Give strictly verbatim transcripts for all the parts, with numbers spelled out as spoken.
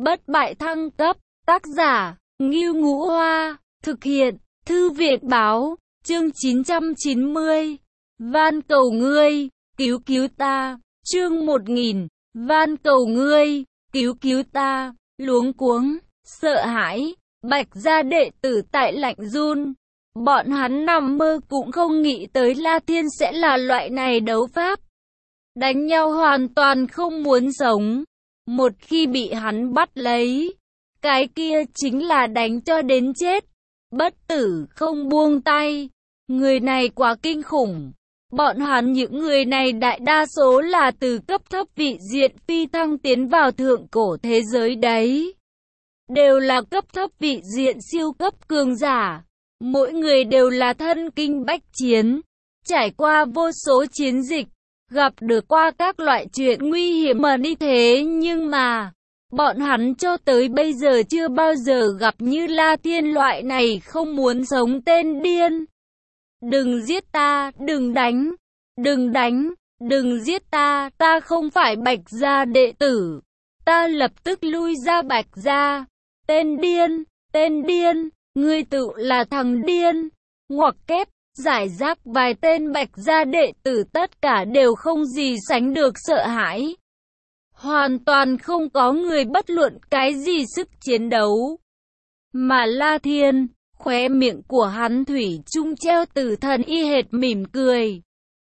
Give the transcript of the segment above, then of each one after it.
Bất bại thăng cấp, tác giả, Ngưu Ngũ Hoa, thực hiện, Thư viện báo, chương chín trăm chín mươi. Van cầu ngươi, cứu cứu ta, chương một nghìn, van cầu ngươi, cứu cứu ta, luống cuống, sợ hãi, Bạch gia đệ tử tại lạnh run. Bọn hắn nằm mơ cũng không nghĩ tới La Thiên sẽ là loại này đấu pháp. Đánh nhau hoàn toàn không muốn sống. Một khi bị hắn bắt lấy, cái kia chính là đánh cho đến chết. Bất tử không buông tay. Người này quá kinh khủng. Bọn hắn những người này đại đa số là từ cấp thấp vị diện phi thăng tiến vào thượng cổ thế giới đấy. Đều là cấp thấp vị diện siêu cấp cường giả. Mỗi người đều là thân kinh bách chiến. Trải qua vô số chiến dịch. Gặp được qua các loại chuyện nguy hiểm mà đi thế nhưng mà bọn hắn cho tới bây giờ chưa bao giờ gặp như La Thiên loại này không muốn sống tên điên. Đừng giết ta, đừng đánh, đừng đánh, đừng giết ta, ta không phải Bạch gia đệ tử. Ta lập tức lui ra Bạch gia. Tên điên, tên điên, ngươi tự là thằng điên. Ngoặc kép. Giải rác vài tên Bạch gia đệ tử tất cả đều không gì sánh được sợ hãi. Hoàn toàn không có người bất luận cái gì sức chiến đấu. Mà La Thiên, khóe miệng của hắn thủy chung treo tử thần y hệt mỉm cười.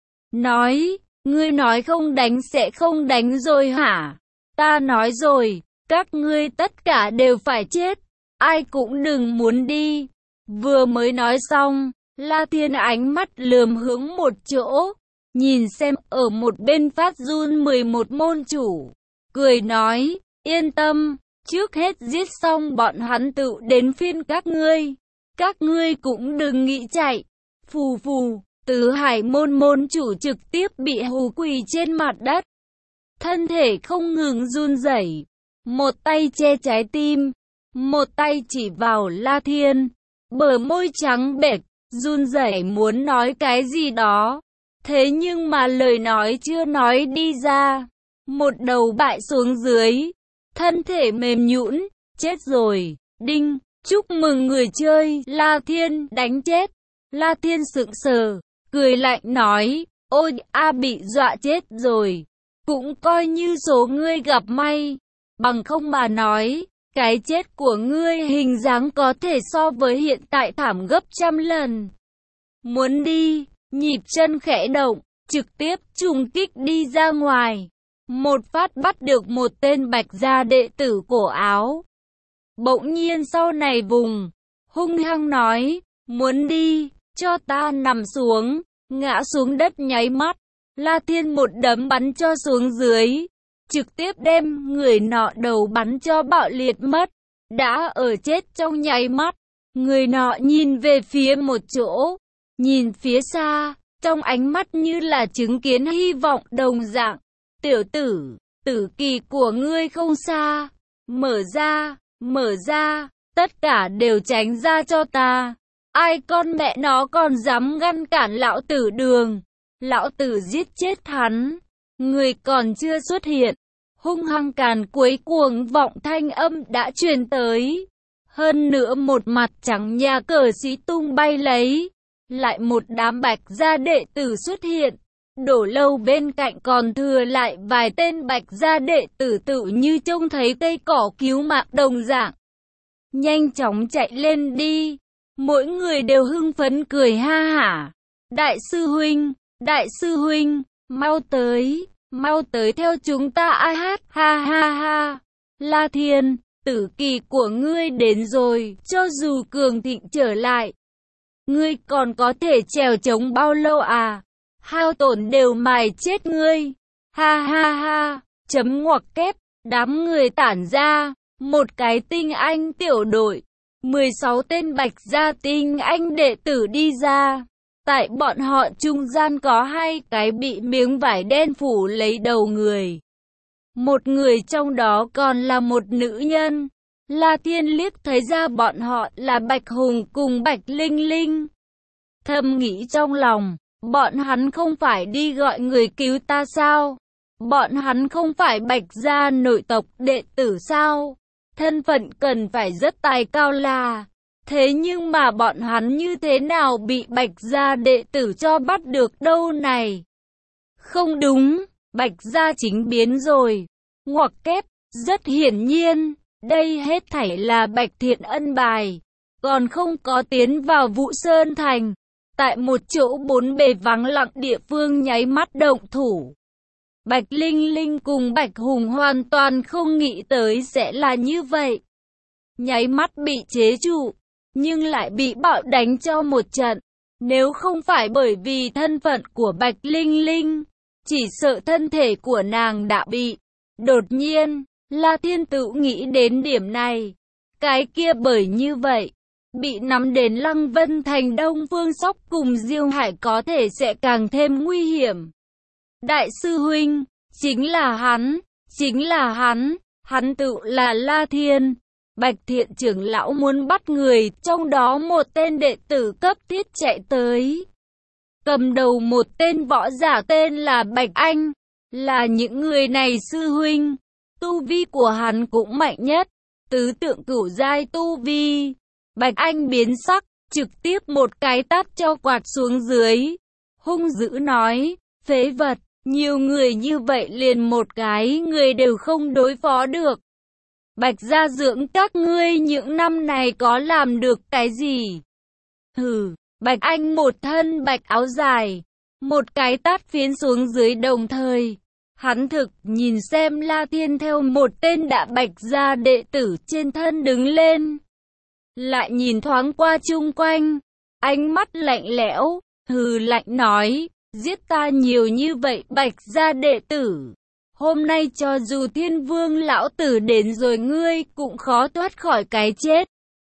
Nói, ngươi nói không đánh sẽ không đánh rồi hả? Ta nói rồi, các ngươi tất cả đều phải chết. Ai cũng đừng muốn đi. Vừa mới nói xong. La Thiên ánh mắt lườm hướng một chỗ, nhìn xem ở một bên phát run mười một môn chủ, cười nói, yên tâm, trước hết giết xong bọn hắn tự đến phiên các ngươi, các ngươi cũng đừng nghĩ chạy. Phù phù, Tứ Hải môn môn chủ trực tiếp bị hù quỳ trên mặt đất, thân thể không ngừng run rẩy, một tay che trái tim, một tay chỉ vào La Thiên, bờ môi trắng bệch. Run rẩy muốn nói cái gì đó. Thế nhưng mà lời nói chưa nói đi ra. Một đầu bại xuống dưới. Thân thể mềm nhũn. Chết rồi. Đinh. Chúc mừng người chơi. La Thiên đánh chết. La Thiên sững sờ. Cười lạnh nói. Ôi a bị dọa chết rồi. Cũng coi như số ngươi gặp may. Bằng không mà nói. Cái chết của ngươi hình dáng có thể so với hiện tại thảm gấp trăm lần. Muốn đi, nhịp chân khẽ động, trực tiếp trùng kích đi ra ngoài. Một phát bắt được một tên Bạch gia đệ tử cổ áo. Bỗng nhiên sau này vùng, hung hăng nói, muốn đi, cho ta nằm xuống, ngã xuống đất nháy mắt. La Thiên một đấm bắn cho xuống dưới. Trực tiếp đem người nọ đầu bắn cho bạo liệt mất. Đã ở chết trong nháy mắt. Người nọ nhìn về phía một chỗ. Nhìn phía xa. Trong ánh mắt như là chứng kiến hy vọng đồng dạng. Tiểu tử, tử kỳ của ngươi không xa. Mở ra, mở ra. Tất cả đều tránh ra cho ta. Ai con mẹ nó còn dám ngăn cản lão tử đường. Lão tử giết chết hắn. Người còn chưa xuất hiện. Hung hăng càn quấy cuồng vọng thanh âm đã truyền tới. Hơn nữa một mặt trắng nhà cờ sĩ tung bay lấy. Lại một đám Bạch gia đệ tử xuất hiện. Đổ lâu bên cạnh còn thừa lại vài tên Bạch gia đệ tử tự như trông thấy cây cỏ cứu mạng đồng dạng. Nhanh chóng chạy lên đi. Mỗi người đều hưng phấn cười ha hả. Đại sư huynh, đại sư huynh, mau tới. Mau tới theo chúng ta ai hát, ha ha ha. La Thiên, tử kỳ của ngươi đến rồi, cho dù cường thịnh trở lại. Ngươi còn có thể trèo chống bao lâu à? Hao tổn đều mài chết ngươi. Ha ha ha, chấm ngoặc kép, đám người tản ra, một cái tinh anh tiểu đội. mười sáu tên Bạch gia tinh anh đệ tử đi ra. Tại bọn họ trung gian có hai cái bị miếng vải đen phủ lấy đầu người. Một người trong đó còn là một nữ nhân. La Thiên liếc thấy ra bọn họ là Bạch Hùng cùng Bạch Linh Linh. Thầm nghĩ trong lòng, bọn hắn không phải đi gọi người cứu ta sao? Bọn hắn không phải Bạch gia nội tộc đệ tử sao? thân phận cần phải rất tài cao là. Thế nhưng mà bọn hắn như thế nào bị Bạch gia đệ tử cho bắt được đâu này? Không đúng, Bạch gia chính biến rồi. Ngoặc kép, rất hiển nhiên, đây hết thảy là Bạch Thiện ân bài. Còn không có tiến vào Vũ Sơn Thành. Tại một chỗ bốn bề vắng lặng địa phương nháy mắt động thủ. Bạch Linh Linh cùng Bạch Hùng hoàn toàn không nghĩ tới sẽ là như vậy. Nháy mắt bị chế trụ, nhưng lại bị bạo đánh cho một trận. Nếu không phải bởi vì thân phận của Bạch Linh Linh, chỉ sợ thân thể của nàng đã bị. Đột nhiên, La Thiên Tự nghĩ đến điểm này. Cái kia bởi như vậy, bị nắm đến Lăng Vân Thành Đông Phương Sóc cùng Diêu Hải có thể sẽ càng thêm nguy hiểm. Đại sư huynh, chính là hắn, chính là hắn, hắn tự là La Thiên. Bạch Thiện trưởng lão muốn bắt người, trong đó một tên đệ tử cấp thiết chạy tới. Cầm đầu một tên võ giả tên là Bạch Anh, là những người này sư huynh. Tu vi của hắn cũng mạnh nhất, tứ tượng cửu giai tu vi. Bạch Anh biến sắc, trực tiếp một cái tát cho quạt xuống dưới. Hung dữ nói, phế vật, nhiều người như vậy liền một cái người đều không đối phó được. Bạch gia dưỡng các ngươi những năm này có làm được cái gì? Hừ, Bạch Anh một thân bạch áo dài, một cái tát phiến xuống dưới đồng thời. Hắn thực nhìn xem La Thiên theo một tên đã Bạch gia đệ tử trên thân đứng lên. Lại nhìn thoáng qua chung quanh, ánh mắt lạnh lẽo, hừ lạnh nói, giết ta nhiều như vậy Bạch gia đệ tử. Hôm nay cho dù Thiên Vương lão tử đến rồi ngươi cũng khó thoát khỏi cái chết.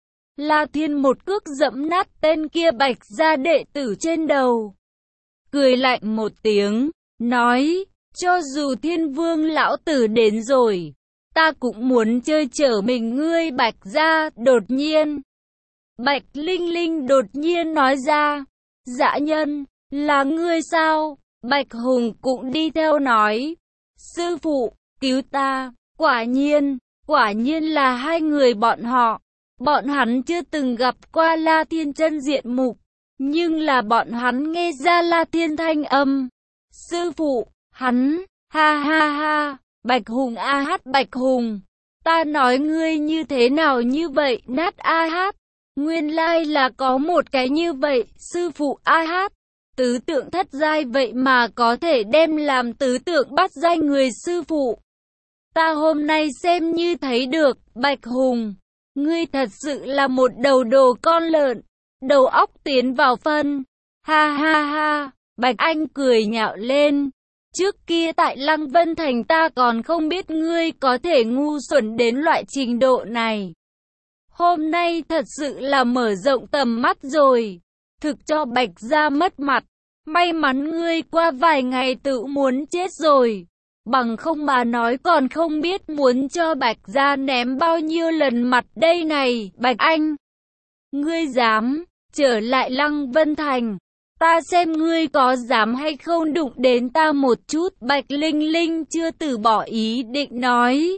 La Thiên một cước dẫm nát tên kia Bạch gia đệ tử trên đầu. Cười lạnh một tiếng, nói, cho dù Thiên Vương lão tử đến rồi, ta cũng muốn chơi chở mình ngươi Bạch gia. Đột nhiên, Bạch Linh Linh đột nhiên nói ra, dã nhân, là ngươi sao? Bạch Hùng cũng đi theo nói, sư phụ, cứu ta. Quả nhiên, quả nhiên là hai người bọn họ. Bọn hắn chưa từng gặp qua La Thiên chân diện mục, nhưng là bọn hắn nghe ra La Thiên thanh âm. Sư phụ, hắn, ha ha ha, Bạch Hùng a hát Bạch Hùng, ta nói ngươi như thế nào như vậy, nát a hát. Nguyên lai là có một cái như vậy, sư phụ a hát. Tứ tượng thất giai vậy mà có thể đem làm tứ tượng bắt giai người sư phụ. Ta hôm nay xem như thấy được, Bạch Hùng. Ngươi thật sự là một đầu đồ con lợn, đầu óc tiến vào phân. Ha ha ha, Bạch Anh cười nhạo lên. Trước kia tại Lăng Vân Thành ta còn không biết ngươi có thể ngu xuẩn đến loại trình độ này. Hôm nay thật sự là mở rộng tầm mắt rồi. Thực cho Bạch gia mất mặt. May mắn ngươi qua vài ngày tự muốn chết rồi. Bằng không mà nói còn không biết muốn cho Bạch gia ném bao nhiêu lần mặt đây này. Bạch Anh, ngươi dám trở lại Lăng Vân Thành, ta xem ngươi có dám hay không đụng đến ta một chút. Bạch Linh Linh chưa từ bỏ ý định nói.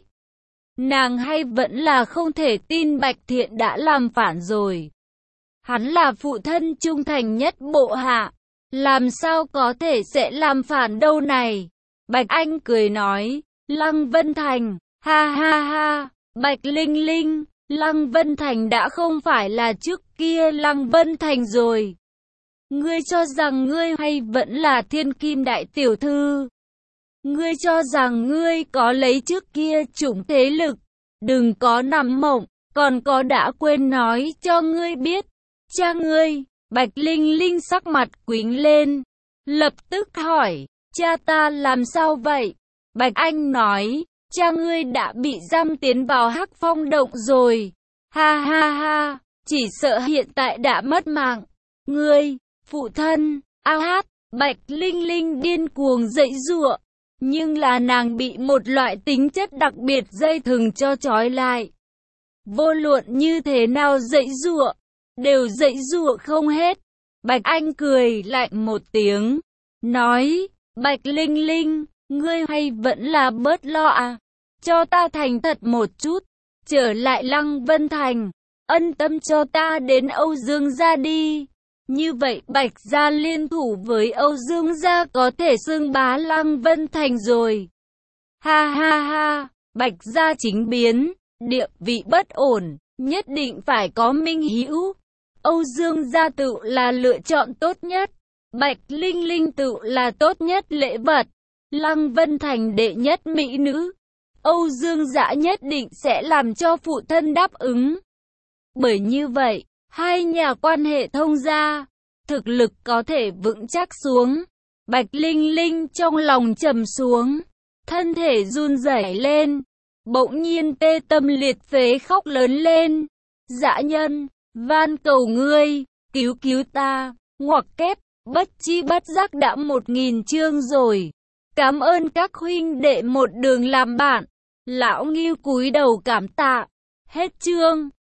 Nàng hay vẫn là không thể tin Bạch Thiện đã làm phản rồi. Hắn là phụ thân trung thành nhất bộ hạ, làm sao có thể sẽ làm phản đâu này. Bạch Anh cười nói, Lăng Vân Thành, ha ha ha, Bạch Linh Linh, Lăng Vân Thành đã không phải là trước kia Lăng Vân Thành rồi. Ngươi cho rằng ngươi hay vẫn là thiên kim đại tiểu thư. Ngươi cho rằng ngươi có lấy trước kia chủng thế lực. Đừng có nằm mộng, còn có đã quên nói cho ngươi biết. Cha ngươi, Bạch Linh Linh sắc mặt quĩnh lên, lập tức hỏi, cha ta làm sao vậy? Bạch Anh nói, cha ngươi đã bị giam tiến vào Hắc Phong động rồi. Ha ha ha, chỉ sợ hiện tại đã mất mạng. Ngươi, phụ thân, a hát, Bạch Linh Linh điên cuồng giãy giụa, nhưng là nàng bị một loại tính chất đặc biệt dây thừng cho trói lại. Vô luận như thế nào giãy giụa, đều giãy giụa không hết. Bạch Anh cười lạnh một tiếng, nói, Bạch Linh Linh, ngươi hay vẫn là bớt lo à, cho ta thành thật một chút, trở lại Lăng Vân Thành, ân tâm cho ta đến Âu Dương gia đi. Như vậy Bạch gia liên thủ với Âu Dương gia có thể xưng bá Lăng Vân Thành rồi. Ha ha ha, Bạch gia chính biến, địa vị bất ổn, nhất định phải có minh hữu. Âu Dương gia tự là lựa chọn tốt nhất, Bạch Linh Linh tự là tốt nhất lễ vật. Lăng Vân Thành đệ nhất mỹ nữ, Âu Dương Dã nhất định sẽ làm cho phụ thân đáp ứng. Bởi như vậy, hai nhà quan hệ thông gia, thực lực có thể vững chắc xuống. Bạch Linh Linh trong lòng trầm xuống, thân thể run rẩy lên, bỗng nhiên tê tâm liệt phế khóc lớn lên. Dã nhân, van cầu ngươi, cứu cứu ta, ngoặc kép, bất chi bất giác đã một nghìn chương rồi. Cảm ơn các huynh đệ một đường làm bạn. Lão Ngưu cúi đầu cảm tạ. Hết chương.